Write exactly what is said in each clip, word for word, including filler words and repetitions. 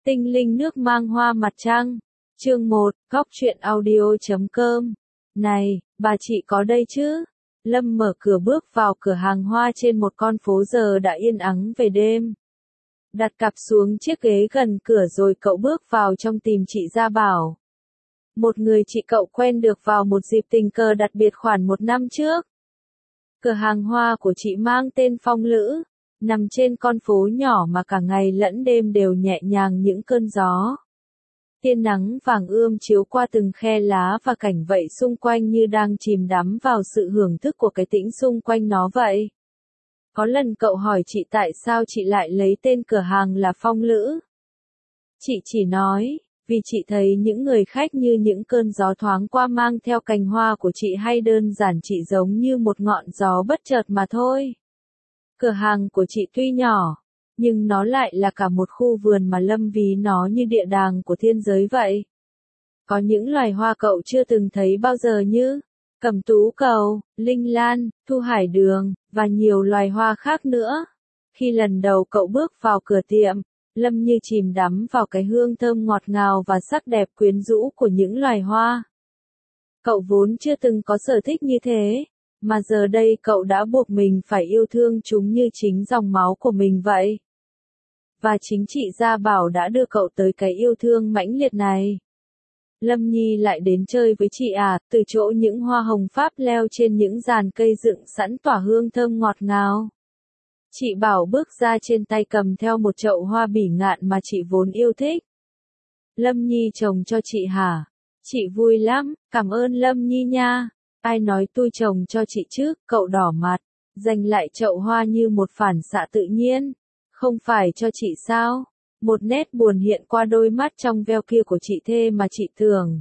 Tinh linh nước mang hoa mặt trăng. Chương một, góc truyện audio chấm com. Này, bà chị có đây chứ? Lâm mở cửa bước vào cửa hàng hoa trên một con phố giờ đã yên ắng về đêm. Đặt cặp xuống chiếc ghế gần cửa rồi cậu bước vào trong tìm chị Gia Bảo. Một người chị cậu quen được vào một dịp tình cờ đặc biệt khoảng một năm trước. Cửa hàng hoa của chị mang tên Phong Lữ, nằm trên con phố nhỏ mà cả ngày lẫn đêm đều nhẹ nhàng những cơn gió. Tia nắng vàng ươm chiếu qua từng khe lá và cảnh vậy xung quanh như đang chìm đắm vào sự hưởng thức của cái tĩnh xung quanh nó vậy. Có lần cậu hỏi chị tại sao chị lại lấy tên cửa hàng là Phong Lữ. Chị chỉ nói, vì chị thấy những người khách như những cơn gió thoáng qua mang theo cành hoa của chị, hay đơn giản chị giống như một ngọn gió bất chợt mà thôi. Cửa hàng của chị tuy nhỏ, nhưng nó lại là cả một khu vườn mà Lâm ví nó như địa đàng của thiên giới vậy. Có những loài hoa cậu chưa từng thấy bao giờ như cẩm tú cầu, linh lan, thu hải đường, và nhiều loài hoa khác nữa. Khi lần đầu cậu bước vào cửa tiệm, Lâm như chìm đắm vào cái hương thơm ngọt ngào và sắc đẹp quyến rũ của những loài hoa. Cậu vốn chưa từng có sở thích như thế, mà giờ đây cậu đã buộc mình phải yêu thương chúng như chính dòng máu của mình vậy. Và chính chị Gia Bảo đã đưa cậu tới cái yêu thương mãnh liệt này. Lâm Nhi lại đến chơi với chị à, từ chỗ những hoa hồng Pháp leo trên những giàn cây dựng sẵn tỏa hương thơm ngọt ngào. Chị Bảo bước ra trên tay cầm theo một chậu hoa bỉ ngạn mà chị vốn yêu thích. Lâm Nhi trồng cho chị hả? Chị vui lắm, cảm ơn Lâm Nhi nha. Ai nói tôi trồng cho chị chứ? Cậu đỏ mặt, giành lại chậu hoa như một phản xạ tự nhiên. Không phải cho chị sao? Một nét buồn hiện qua đôi mắt trong veo kia của chị thê mà chị tưởng.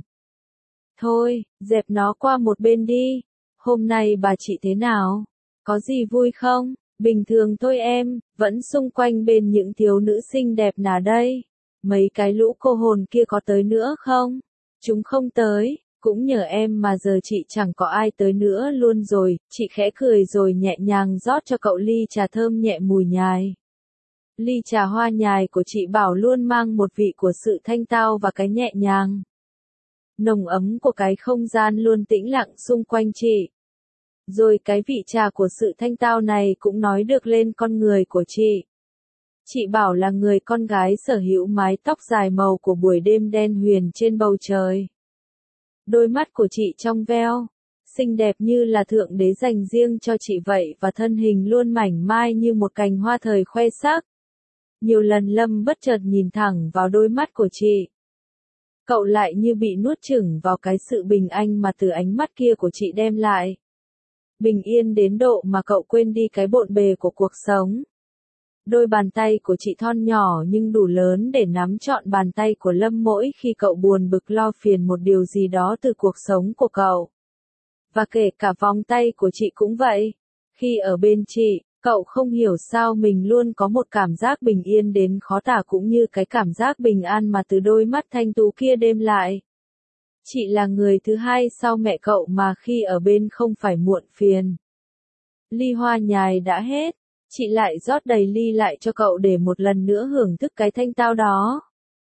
Thôi, dẹp nó qua một bên đi. Hôm nay bà chị thế nào? Có gì vui không? Bình thường thôi em, vẫn xung quanh bên những thiếu nữ xinh đẹp nào đây. Mấy cái lũ cô hồn kia có tới nữa không? Chúng không tới, cũng nhờ em mà giờ chị chẳng có ai tới nữa luôn rồi. Chị khẽ cười rồi nhẹ nhàng rót cho cậu ly trà thơm nhẹ mùi nhài. Ly trà hoa nhài của chị Bảo luôn mang một vị của sự thanh tao và cái nhẹ nhàng. Nồng ấm của cái không gian luôn tĩnh lặng xung quanh chị. Rồi cái vị trà của sự thanh tao này cũng nói được lên con người của chị. Chị Bảo là người con gái sở hữu mái tóc dài màu của buổi đêm đen huyền trên bầu trời. Đôi mắt của chị trong veo, xinh đẹp như là thượng đế dành riêng cho chị vậy, và thân hình luôn mảnh mai như một cành hoa thời khoe sắc. Nhiều lần Lâm bất chợt nhìn thẳng vào đôi mắt của chị. Cậu lại như bị nuốt chửng vào cái sự bình an mà từ ánh mắt kia của chị đem lại. Bình yên đến độ mà cậu quên đi cái bộn bề của cuộc sống. Đôi bàn tay của chị thon nhỏ nhưng đủ lớn để nắm trọn bàn tay của Lâm mỗi khi cậu buồn bực lo phiền một điều gì đó từ cuộc sống của cậu. Và kể cả vòng tay của chị cũng vậy. Khi ở bên chị, cậu không hiểu sao mình luôn có một cảm giác bình yên đến khó tả, cũng như cái cảm giác bình an mà từ đôi mắt thanh tú kia đem lại. Chị là người thứ hai sau mẹ cậu mà khi ở bên không phải muộn phiền. Ly hoa nhài đã hết, chị lại rót đầy ly lại cho cậu để một lần nữa hưởng thức cái thanh tao đó.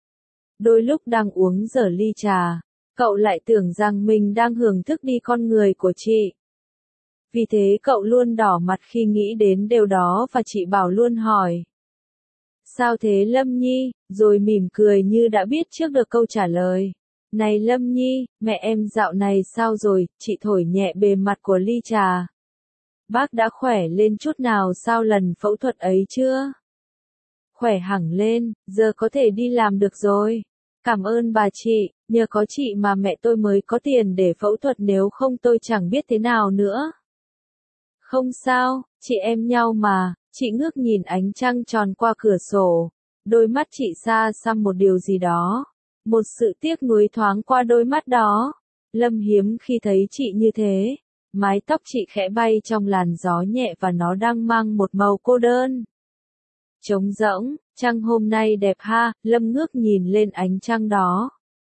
Đôi lúc đang uống dở ly trà, cậu lại tưởng rằng mình đang hưởng thức đi con người của chị. Vì thế cậu luôn đỏ mặt khi nghĩ đến điều đó, và chị Bảo luôn hỏi. Sao thế Lâm Nhi? Rồi mỉm cười như đã biết trước được câu trả lời. Này Lâm Nhi, mẹ em dạo này sao rồi? Chị thổi nhẹ bề mặt của ly trà. Bác đã khỏe lên chút nào sau lần phẫu thuật ấy chưa? Khỏe hẳn lên, giờ có thể đi làm được rồi. Cảm ơn bà chị, nhờ có chị mà mẹ tôi mới có tiền để phẫu thuật, nếu không tôi chẳng biết thế nào nữa. Không sao, chị em nhau mà. Chị ngước nhìn ánh trăng tròn qua cửa sổ. Đôi mắt chị xa xăm một điều gì đó. Một sự tiếc nuối thoáng qua đôi mắt đó. Lâm hiếm khi thấy chị như thế. Mái tóc chị khẽ bay trong làn gió nhẹ và nó đang mang một màu cô đơn. Trống rỗng, trăng hôm nay đẹp ha. Lâm ngước nhìn lên ánh trăng đó.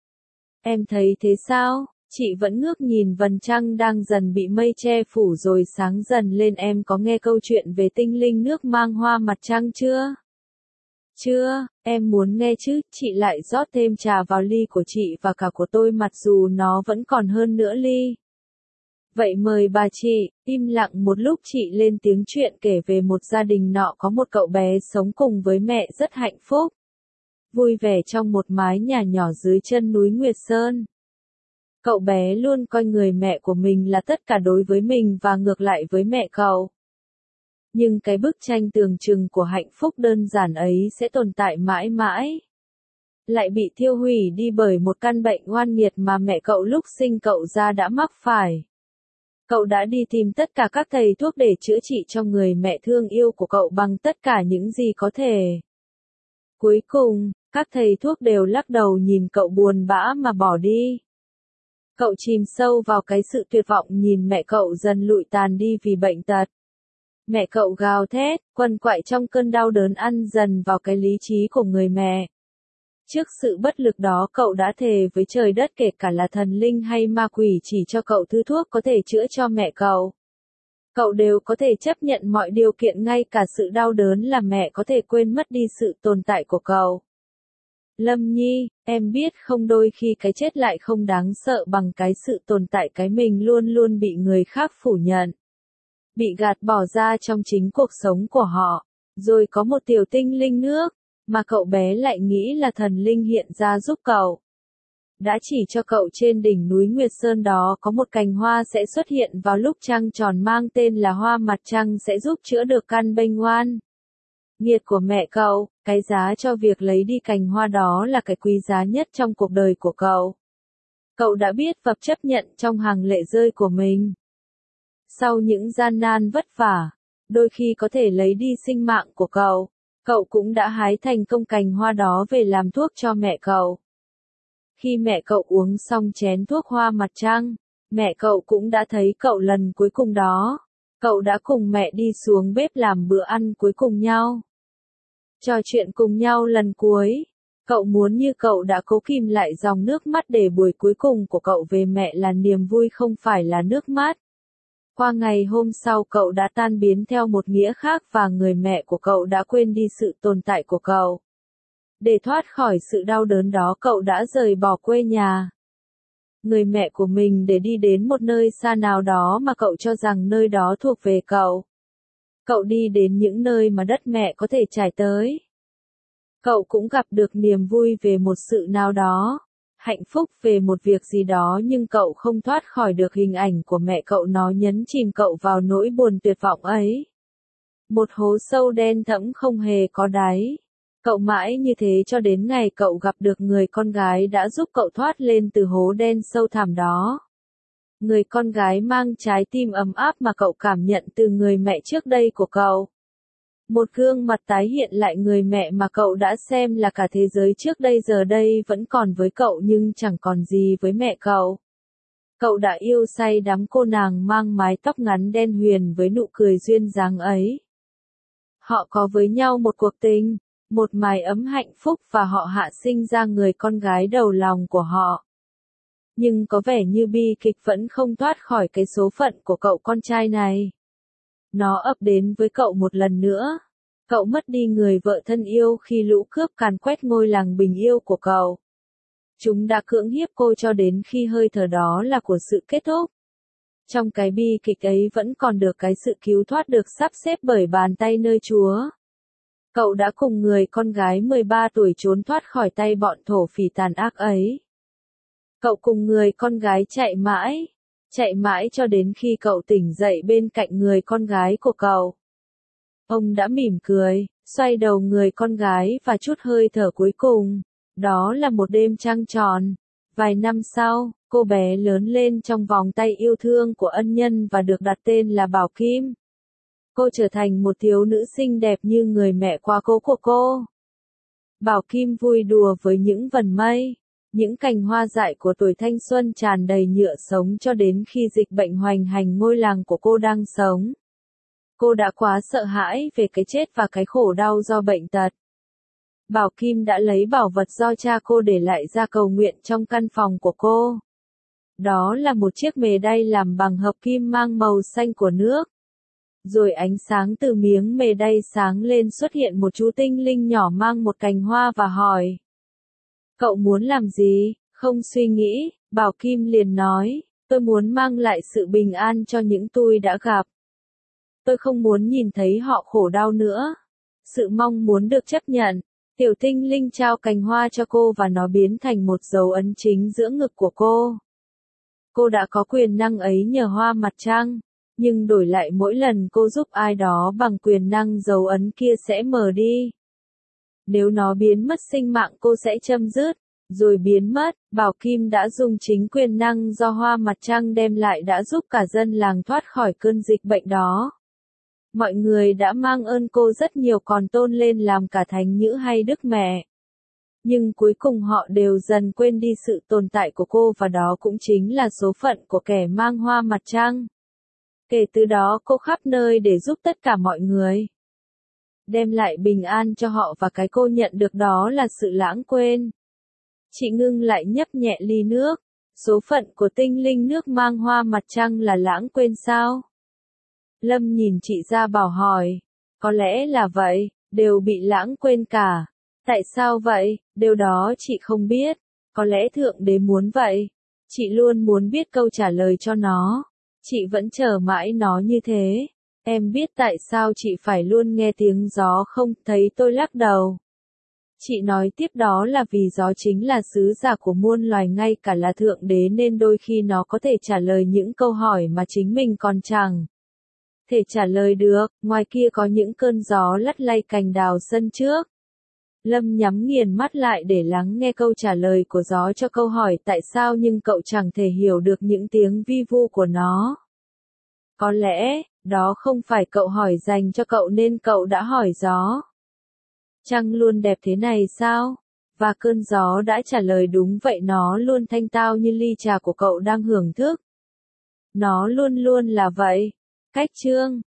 Em thấy thế sao? Chị vẫn ngước nhìn vầng trăng đang dần bị mây che phủ rồi sáng dần lên. Em có nghe câu chuyện về tinh linh nước mang hoa mặt trăng chưa? Chưa, em muốn nghe chứ, chị lại rót thêm trà vào ly của chị và cả của tôi mặc dù nó vẫn còn hơn nửa ly. Vậy mời bà chị, im lặng một lúc chị lên tiếng chuyện kể về một gia đình nọ có một cậu bé sống cùng với mẹ rất hạnh phúc. Vui vẻ trong một mái nhà nhỏ dưới chân núi Nguyệt Sơn. Cậu bé luôn coi người mẹ của mình là tất cả đối với mình và ngược lại với mẹ cậu. Nhưng cái bức tranh tưởng chừng của hạnh phúc đơn giản ấy sẽ tồn tại mãi mãi. Lại bị thiêu hủy đi bởi một căn bệnh oan nghiệt mà mẹ cậu lúc sinh cậu ra đã mắc phải. Cậu đã đi tìm tất cả các thầy thuốc để chữa trị cho người mẹ thương yêu của cậu bằng tất cả những gì có thể. Cuối cùng, các thầy thuốc đều lắc đầu nhìn cậu buồn bã mà bỏ đi. Cậu chìm sâu vào cái sự tuyệt vọng nhìn mẹ cậu dần lụi tàn đi vì bệnh tật. Mẹ cậu gào thét, quằn quại trong cơn đau đớn ăn dần vào cái lý trí của người mẹ. Trước sự bất lực đó cậu đã thề với trời đất kể cả là thần linh hay ma quỷ chỉ cho cậu thứ thuốc có thể chữa cho mẹ cậu. Cậu đều có thể chấp nhận mọi điều kiện ngay cả sự đau đớn là mẹ có thể quên mất đi sự tồn tại của cậu. Lâm Nhi, em biết không đôi khi cái chết lại không đáng sợ bằng cái sự tồn tại cái mình luôn luôn bị người khác phủ nhận. Bị gạt bỏ ra trong chính cuộc sống của họ. Rồi có một tiểu tinh linh nước, mà cậu bé lại nghĩ là thần linh hiện ra giúp cậu. Đã chỉ cho cậu trên đỉnh núi Nguyệt Sơn đó có một cành hoa sẽ xuất hiện vào lúc trăng tròn mang tên là hoa mặt trăng sẽ giúp chữa được căn bệnh oan nghiệt của mẹ cậu. Cái giá cho việc lấy đi cành hoa đó là cái quý giá nhất trong cuộc đời của cậu. Cậu đã biết và chấp nhận trong hàng lệ rơi của mình. Sau những gian nan vất vả, đôi khi có thể lấy đi sinh mạng của cậu, cậu cũng đã hái thành công cành hoa đó về làm thuốc cho mẹ cậu. Khi mẹ cậu uống xong chén thuốc hoa mặt trăng, mẹ cậu cũng đã thấy cậu lần cuối cùng đó. Cậu đã cùng mẹ đi xuống bếp làm bữa ăn cuối cùng nhau. Trò chuyện cùng nhau lần cuối. Cậu muốn như cậu đã cố kìm lại dòng nước mắt để buổi cuối cùng của cậu về mẹ là niềm vui không phải là nước mắt. Qua ngày hôm sau cậu đã tan biến theo một nghĩa khác và người mẹ của cậu đã quên đi sự tồn tại của cậu. Để thoát khỏi sự đau đớn đó cậu đã rời bỏ quê nhà. Người mẹ của mình để đi đến một nơi xa nào đó mà cậu cho rằng nơi đó thuộc về cậu. Cậu đi đến những nơi mà đất mẹ có thể trải tới. Cậu cũng gặp được niềm vui về một sự nào đó, hạnh phúc về một việc gì đó nhưng cậu không thoát khỏi được hình ảnh của mẹ cậu nó nhấn chìm cậu vào nỗi buồn tuyệt vọng ấy. Một hố sâu đen thẫm không hề có đáy. Cậu mãi như thế cho đến ngày cậu gặp được người con gái đã giúp cậu thoát lên từ hố đen sâu thẳm đó. Người con gái mang trái tim ấm áp mà cậu cảm nhận từ người mẹ trước đây của cậu. Một gương mặt tái hiện lại người mẹ mà cậu đã xem là cả thế giới trước đây giờ đây vẫn còn với cậu nhưng chẳng còn gì với mẹ cậu. Cậu đã yêu say đắm cô nàng mang mái tóc ngắn đen huyền với nụ cười duyên dáng ấy. Họ có với nhau một cuộc tình, một mái ấm hạnh phúc và họ hạ sinh ra người con gái đầu lòng của họ. Nhưng có vẻ như bi kịch vẫn không thoát khỏi cái số phận của cậu con trai này. Nó ập đến với cậu một lần nữa. Cậu mất đi người vợ thân yêu khi lũ cướp càn quét ngôi làng bình yêu của cậu. Chúng đã cưỡng hiếp cô cho đến khi hơi thở đó là của sự kết thúc. Trong cái bi kịch ấy vẫn còn được cái sự cứu thoát được sắp xếp bởi bàn tay nơi Chúa. Cậu đã cùng người con gái mười ba tuổi trốn thoát khỏi tay bọn thổ phỉ tàn ác ấy. Cậu cùng người con gái chạy mãi, chạy mãi cho đến khi cậu tỉnh dậy bên cạnh người con gái của cậu. Ông đã mỉm cười, xoay đầu người con gái và chút hơi thở cuối cùng. Đó là một đêm trăng tròn. Vài năm sau, cô bé lớn lên trong vòng tay yêu thương của ân nhân và được đặt tên là Bảo Kim. Cô trở thành một thiếu nữ xinh đẹp như người mẹ quá cố của cô. Bảo Kim vui đùa với những vần mây, những cành hoa dại của tuổi thanh xuân tràn đầy nhựa sống cho đến khi dịch bệnh hoành hành ngôi làng của cô đang sống. Cô đã quá sợ hãi về cái chết và cái khổ đau do bệnh tật. Bảo Kim đã lấy bảo vật do cha cô để lại ra cầu nguyện trong căn phòng của cô. Đó là một chiếc mề đay làm bằng hợp kim mang màu xanh của nước. Rồi ánh sáng từ miếng mề đay sáng lên xuất hiện một chú tinh linh nhỏ mang một cành hoa và hỏi. Cậu muốn làm gì? Không suy nghĩ, Bảo Kim liền nói, tôi muốn mang lại sự bình an cho những tôi đã gặp. Tôi không muốn nhìn thấy họ khổ đau nữa. Sự mong muốn được chấp nhận. Tiểu tinh linh trao cành hoa cho cô và nó biến thành một dấu ấn chính giữa ngực của cô. Cô đã có quyền năng ấy nhờ hoa mặt trăng, nhưng đổi lại mỗi lần cô giúp ai đó bằng quyền năng dấu ấn kia sẽ mờ đi. Nếu nó biến mất sinh mạng cô sẽ chấm dứt, rồi biến mất. Bảo Kim đã dùng chính quyền năng do hoa mặt trăng đem lại đã giúp cả dân làng thoát khỏi cơn dịch bệnh đó. Mọi người đã mang ơn cô rất nhiều còn tôn lên làm cả thánh nữ hay Đức Mẹ. Nhưng cuối cùng họ đều dần quên đi sự tồn tại của cô và đó cũng chính là số phận của kẻ mang hoa mặt trăng. Kể từ đó cô khắp nơi để giúp tất cả mọi người. Đem lại bình an cho họ và cái cô nhận được đó là sự lãng quên. Chị ngưng lại nhấp nhẹ ly nước. Số phận của tinh linh nước mang hoa mặt trăng là lãng quên sao? Lâm nhìn chị Gia Bảo hỏi. Có lẽ là vậy, đều bị lãng quên cả. Tại sao vậy? Điều đó chị không biết. Có lẽ Thượng Đế muốn vậy. Chị luôn muốn biết câu trả lời cho nó. Chị vẫn chờ mãi nó như thế. Em biết tại sao chị phải luôn nghe tiếng gió không? Thấy tôi lắc đầu. Chị nói tiếp đó là vì gió chính là sứ giả của muôn loài ngay cả là Thượng Đế nên đôi khi nó có thể trả lời những câu hỏi mà chính mình còn chẳng thể trả lời được. Ngoài kia có những cơn gió lắt lay cành đào sân trước. Lâm nhắm nghiền mắt lại để lắng nghe câu trả lời của gió cho câu hỏi tại sao nhưng cậu chẳng thể hiểu được những tiếng vi vu của nó. Có lẽ, đó không phải cậu hỏi dành cho cậu nên cậu đã hỏi gió. Trăng luôn đẹp thế này sao? Và cơn gió đã trả lời đúng vậy, nó luôn thanh tao như ly trà của cậu đang hưởng thức. Nó luôn luôn là vậy. Cách chương